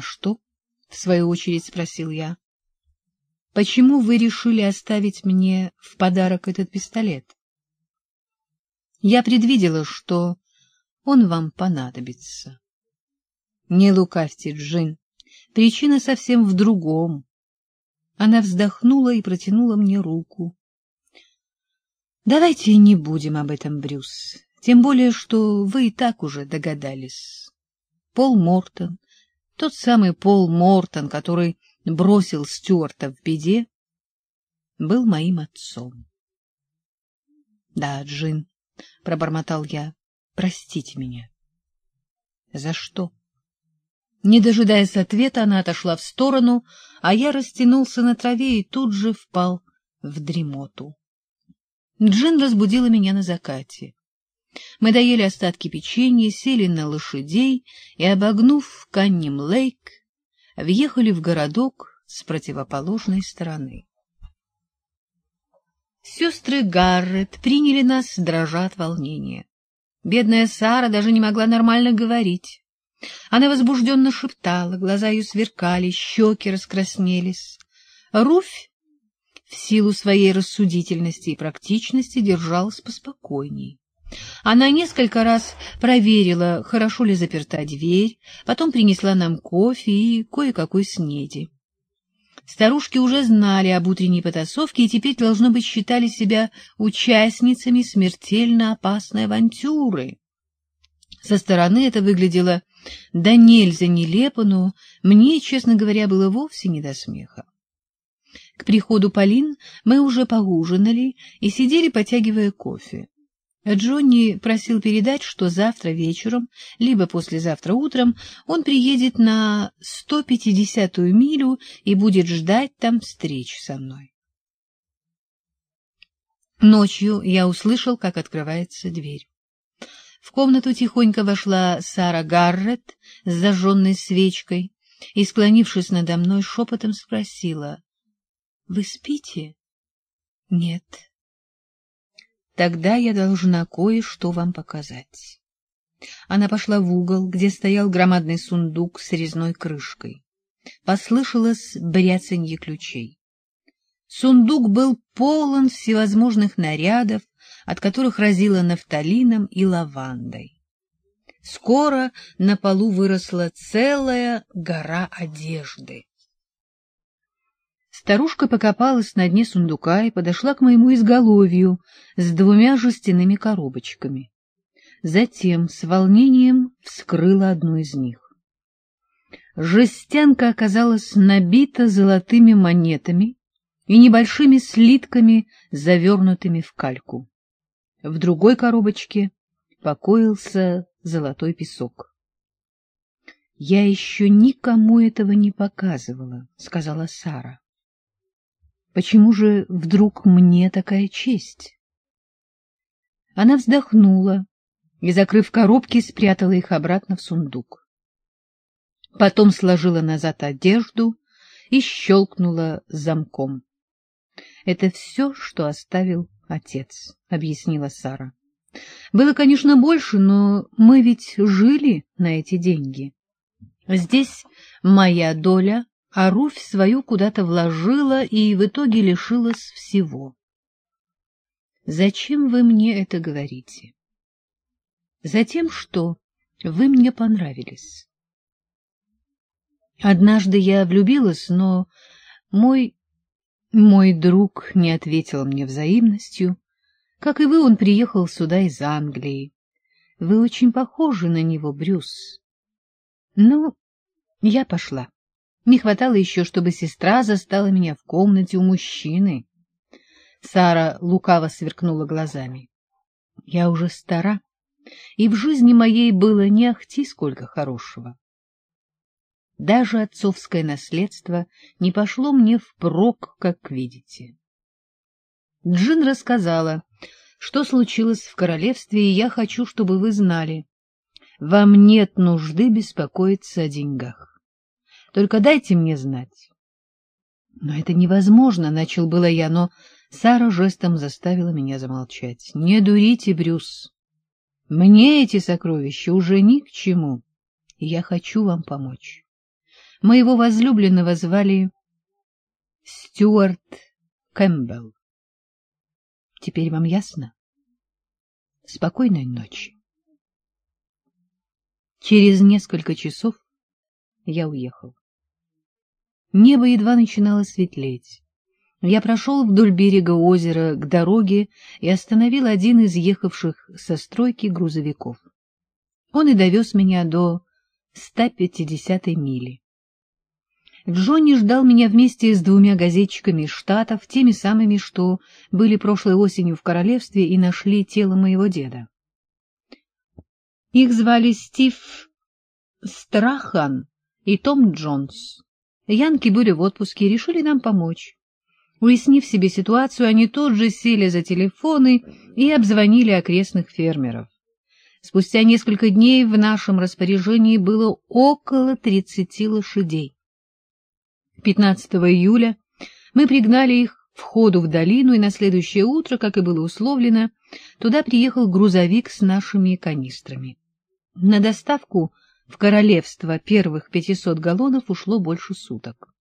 А что? — в свою очередь спросил я. — Почему вы решили оставить мне в подарок этот пистолет? Я предвидела, что он вам понадобится. Не лукавьте, Джин, причина совсем в другом. Она вздохнула и протянула мне руку. Давайте не будем об этом, Брюс, тем более, что вы и так уже догадались. Пол Мортон, тот самый Пол Мортон, который бросил Стюарта в беде, был моим отцом. — Да, Джин, — пробормотал я, — простите меня. — За что? Не дожидаясь ответа, она отошла в сторону, а я растянулся на траве и тут же впал в дремоту. Джин разбудила меня на закате. Мы доели остатки печенья, сели на лошадей и, обогнув Канним-Лейк, въехали в городок с противоположной стороны. Сестры Гаррет приняли нас, дрожа от волнения. Бедная Сара даже не могла нормально говорить. Она возбужденно шептала, глаза ее сверкали, щеки раскраснелись. Руфь, в силу своей рассудительности и практичности, держалась поспокойней. Она несколько раз проверила, хорошо ли заперта дверь, потом принесла нам кофе и кое-какой снеди. Старушки уже знали об утренней потасовке и теперь, должно быть, считали себя участницами смертельно опасной авантюры. Со стороны это выглядело да нельзя нелепо, но мне, честно говоря, было вовсе не до смеха. К приходу Полин мы уже поужинали и сидели, потягивая кофе. Джонни просил передать, что завтра вечером, либо послезавтра утром, он приедет на 150-ю милю и будет ждать там встречи со мной. Ночью я услышал, как открывается дверь. В комнату тихонько вошла Сара Гаррет с зажженной свечкой и, склонившись надо мной, шепотом спросила: — Вы спите? — Нет. — Тогда я должна кое-что вам показать. Она пошла в угол, где стоял громадный сундук с резной крышкой. Послышалось бряцанье ключей. Сундук был полон всевозможных нарядов, от которых разило нафталином и лавандой. Скоро на полу выросла целая гора одежды. Старушка покопалась на дне сундука и подошла к моему изголовью с 2 жестяными коробочками. Затем с волнением вскрыла одну из них. Жестянка оказалась набита золотыми монетами и небольшими слитками, завернутыми в кальку. В другой коробочке покоился золотой песок. — Я еще никому этого не показывала, — сказала Сара. — Почему же вдруг мне такая честь? Она вздохнула и, закрыв коробки, спрятала их обратно в сундук. Потом сложила назад одежду и щелкнула замком. — Это все, что оставил отец, — объяснила Сара. — Было, конечно, больше, но мы ведь жили на эти деньги. Здесь моя доля, а Руфь свою куда-то вложила и в итоге лишилась всего. Зачем вы мне это говорите? Затем, что вы мне понравились. Однажды я влюбилась, но мой друг не ответил мне взаимностью. Как и вы, он приехал сюда из Англии. Вы очень похожи на него, Брюс. Ну, я пошла. Не хватало еще, чтобы сестра застала меня в комнате у мужчины. Сара лукаво сверкнула глазами. Я уже стара, и в жизни моей было не ахти сколько хорошего. Даже отцовское наследство не пошло мне впрок, как видите. Джин рассказала, что случилось в королевстве, и я хочу, чтобы вы знали. Вам нет нужды беспокоиться о деньгах. Только дайте мне знать. — Но это невозможно, — начал было я, но Сара жестом заставила меня замолчать. — Не дурите, Брюс. Мне эти сокровища уже ни к чему, и я хочу вам помочь. Моего возлюбленного звали Стюарт Кэмпбелл. Теперь вам ясно? Спокойной ночи. Через несколько часов я уехал. Небо едва начинало светлеть. Я прошел вдоль берега озера к дороге и остановил один из ехавших со стройки грузовиков. Он и довез меня до 150-й мили. Джонни ждал меня вместе с 2 газетчиками из Штатов, теми самыми, что были прошлой осенью в королевстве и нашли тело моего деда. Их звали Стив Страхан и Том Джонс. Янки были в отпуске и решили нам помочь. Уяснив себе ситуацию, они тут же сели за телефоны и обзвонили окрестных фермеров. Спустя несколько дней в нашем распоряжении было около 30 лошадей. 15 июля мы пригнали их к входу в долину, и на следующее утро, как и было условлено, туда приехал грузовик с нашими канистрами. На доставку в королевство первых 500 галлонов ушло больше суток.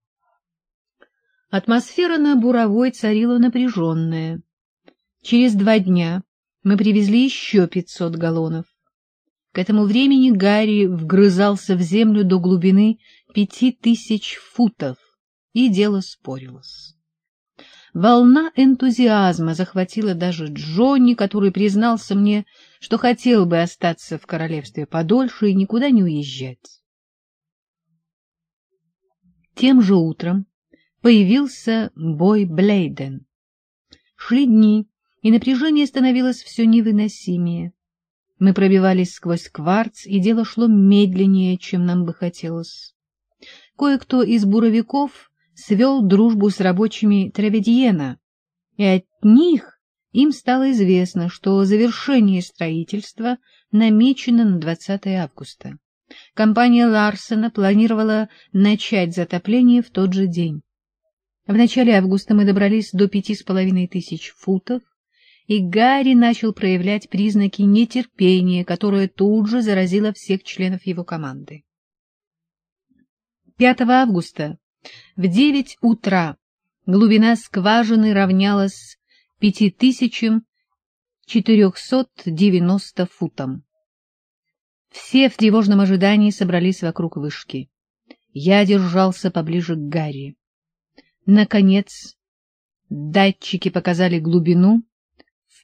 Атмосфера на Буровой царила напряженная. Через 2 дня мы привезли еще 500 галлонов. К этому времени Гарри вгрызался в землю до глубины 5000 футов, и дело спорилось. Волна энтузиазма захватила даже Джонни, который признался мне, что хотел бы остаться в королевстве подольше и никуда не уезжать. Тем же утром появился Бой Блейден. Шли дни, и напряжение становилось все невыносимее. Мы пробивались сквозь кварц, и дело шло медленнее, чем нам бы хотелось. Кое-кто из буровиков свел дружбу с рабочими Треведиена, и от них им стало известно, что завершение строительства намечено на 20 августа. Компания Ларсена планировала начать затопление в тот же день. В начале августа мы добрались до 5500 футов, и Гарри начал проявлять признаки нетерпения, которое тут же заразило всех членов его команды. 5 августа в 9 утра глубина скважины равнялась 5490 футам. Все в тревожном ожидании собрались вокруг вышки. Я держался поближе к Гарри. Наконец, датчики показали глубину в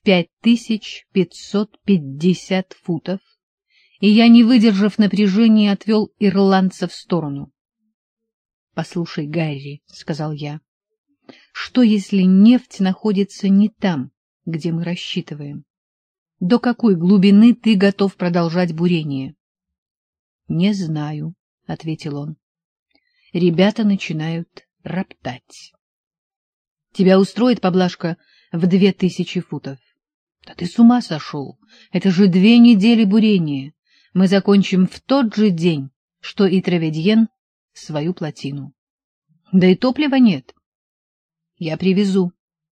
5550 футов, и я, не выдержав напряжения, отвел ирландца в сторону. — Послушай, Гарри, — сказал я, — что если нефть находится не там, где мы рассчитываем? До какой глубины ты готов продолжать бурение? — Не знаю, — ответил он. Ребята начинают роптать. — Тебя устроит поблажка в 2000 футов? — Да ты с ума сошел! Это же 2 недели бурения. Мы закончим в тот же день, что и Треведьен свою плотину. Да и топлива нет. Я привезу.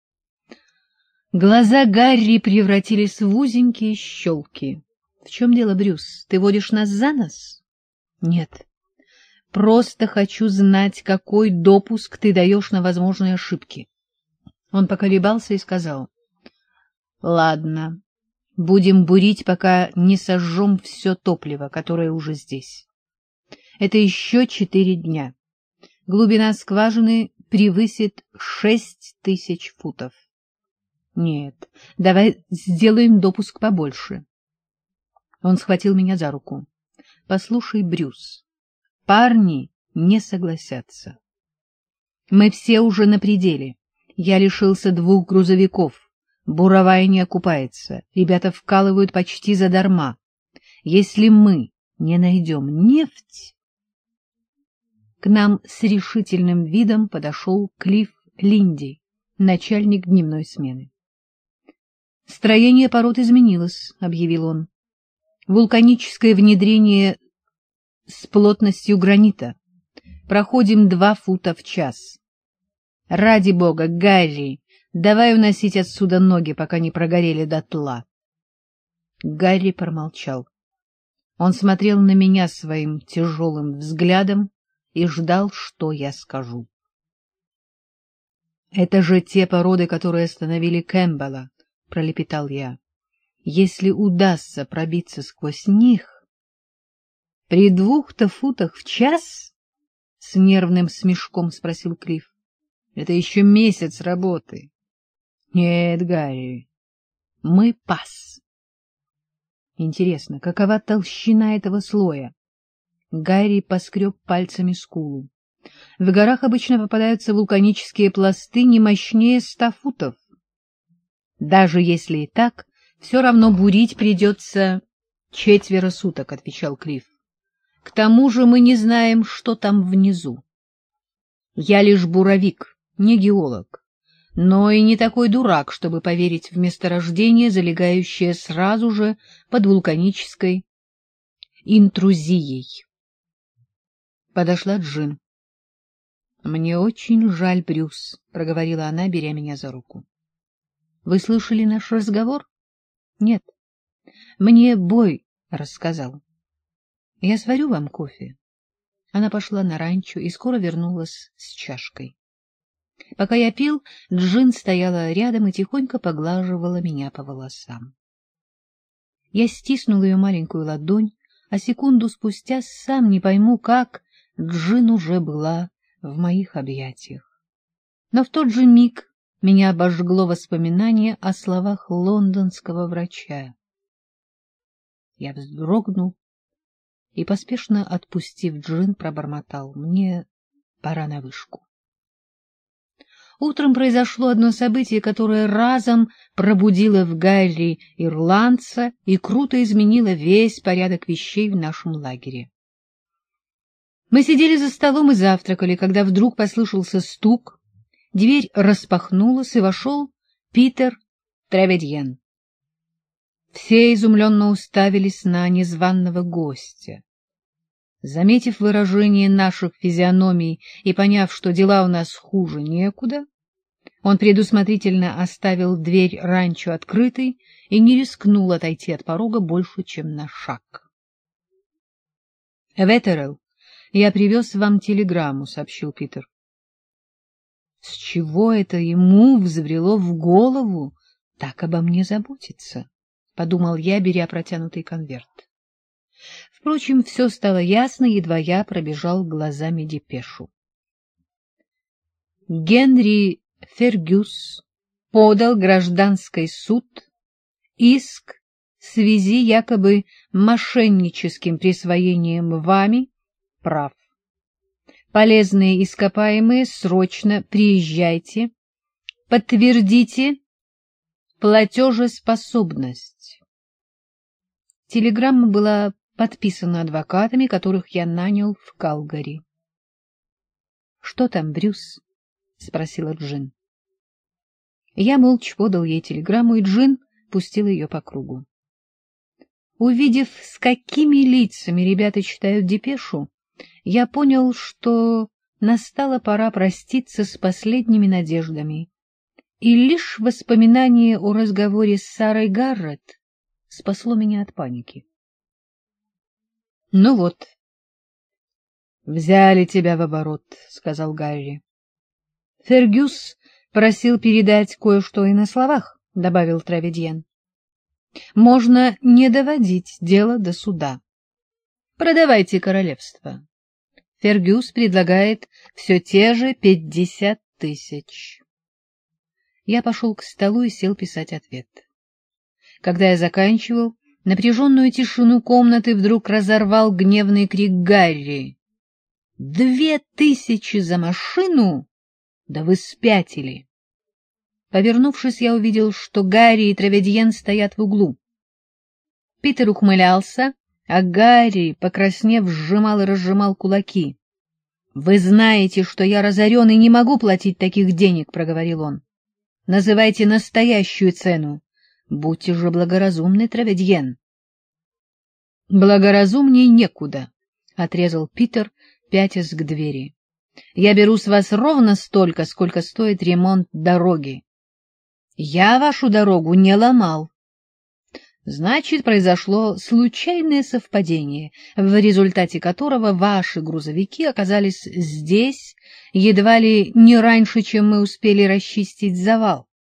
Глаза Гарри превратились в узенькие щелки. — В чем дело, Брюс? Ты водишь нас за нос? — Нет. Просто хочу знать, какой допуск ты даешь на возможные ошибки. Он поколебался и сказал: — Ладно, будем бурить, пока не сожжем все топливо, которое уже здесь. Это еще 4 дня. Глубина скважины превысит 6000 футов. Нет, давай сделаем допуск побольше. Он схватил меня за руку. — Послушай, Брюс, парни не согласятся. Мы все уже на пределе. Я лишился 2 грузовиков. Буровая не окупается. Ребята вкалывают почти задарма. Если мы не найдем нефть... К нам с решительным видом подошел Клифф Линди, начальник дневной смены. — Строение пород изменилось, — объявил он. — Вулканическое внедрение с плотностью гранита. Проходим 2 фута в час. Ради бога, Гарри, давай уносить отсюда ноги, пока не прогорели дотла. Гарри промолчал. Он смотрел на меня своим тяжелым взглядом и ждал, что я скажу. — Это же те породы, которые остановили Кэмпбелла, — пролепетал я. — Если удастся пробиться сквозь них... — При 2 футах в час? — с нервным смешком спросил Клифф. — Это еще месяц работы. — Нет, Гарри, мы пас. Интересно, какова толщина этого слоя? Гарри поскреб пальцами скулу. В горах обычно попадаются вулканические пласты не мощнее 100 футов. Даже если и так, все равно бурить придется 4 суток, — отвечал Клифф. К тому же мы не знаем, что там внизу. Я лишь буровик, не геолог, но и не такой дурак, чтобы поверить в месторождение, залегающее сразу же под вулканической интрузией. Подошла Джин. — Мне очень жаль, Брюс, — проговорила она, беря меня за руку. — Вы слышали наш разговор? — Нет. Мне Бой рассказал. — Я сварю вам кофе. Она пошла на ранчо и скоро вернулась с чашкой. Пока я пил, Джин стояла рядом и тихонько поглаживала меня по волосам. Я стиснул ее маленькую ладонь, а секунду спустя, сам не пойму как, Джин уже была в моих объятиях. Но в тот же миг меня обожгло воспоминание о словах лондонского врача. Я вздрогнул и, поспешно отпустив Джин, пробормотал: мне пора на вышку. Утром произошло одно событие, которое разом пробудило в Гарри ирландца и круто изменило весь порядок вещей в нашем лагере. Мы сидели за столом и завтракали, когда вдруг послышался стук, дверь распахнулась, и вошел Питер Треведьен. Все изумленно уставились на незваного гостя. Заметив выражение наших физиономий и поняв, что дела у нас хуже некуда, он предусмотрительно оставил дверь ранчо открытой и не рискнул отойти от порога больше, чем на шаг. — Ветерелл, я привез вам телеграмму, — сообщил Питер. С чего это ему взбрело в голову так обо мне заботиться? — подумал я, беря протянутый конверт. Впрочем, все стало ясно, едва я пробежал глазами депешу. Генри Фергюс подал гражданский суд иск в связи якобы мошенническим присвоением вами прав. Полезные ископаемые, срочно приезжайте, подтвердите платежеспособность. Телеграмма была подписана адвокатами, которых я нанял в Калгари. — Что там, Брюс? — спросила Джин. Я молча подал ей телеграмму, и Джин пустила ее по кругу. Увидев, с какими лицами ребята читают депешу, я понял, что настала пора проститься с последними надеждами, и лишь воспоминание о разговоре с Сарой Гаррет спасло меня от паники. — Ну вот, взяли тебя в оборот, — сказал Гарри. — Фергюс просил передать кое-что и на словах, — добавил Треведьен. — Можно не доводить дело до суда. Продавайте королевство. Фергюс предлагает все те же 50 000. Я пошел к столу и сел писать ответ. Когда я заканчивал, напряженную тишину комнаты вдруг разорвал гневный крик Гарри. — 2000 за машину? Да вы спятили! Повернувшись, я увидел, что Гарри и Треведьен стоят в углу. Питер ухмылялся, а Гарри, покраснев, сжимал и разжимал кулаки. — Вы знаете, что я разорен и не могу платить таких денег, — проговорил он. — Называйте настоящую цену. Будьте же благоразумны, Треведьен. — Благоразумней некуда, — отрезал Питер, пятясь к двери. — Я беру с вас ровно столько, сколько стоит ремонт дороги. Я вашу дорогу не ломал. Значит, произошло случайное совпадение, в результате которого ваши грузовики оказались здесь едва ли не раньше, чем мы успели расчистить завал.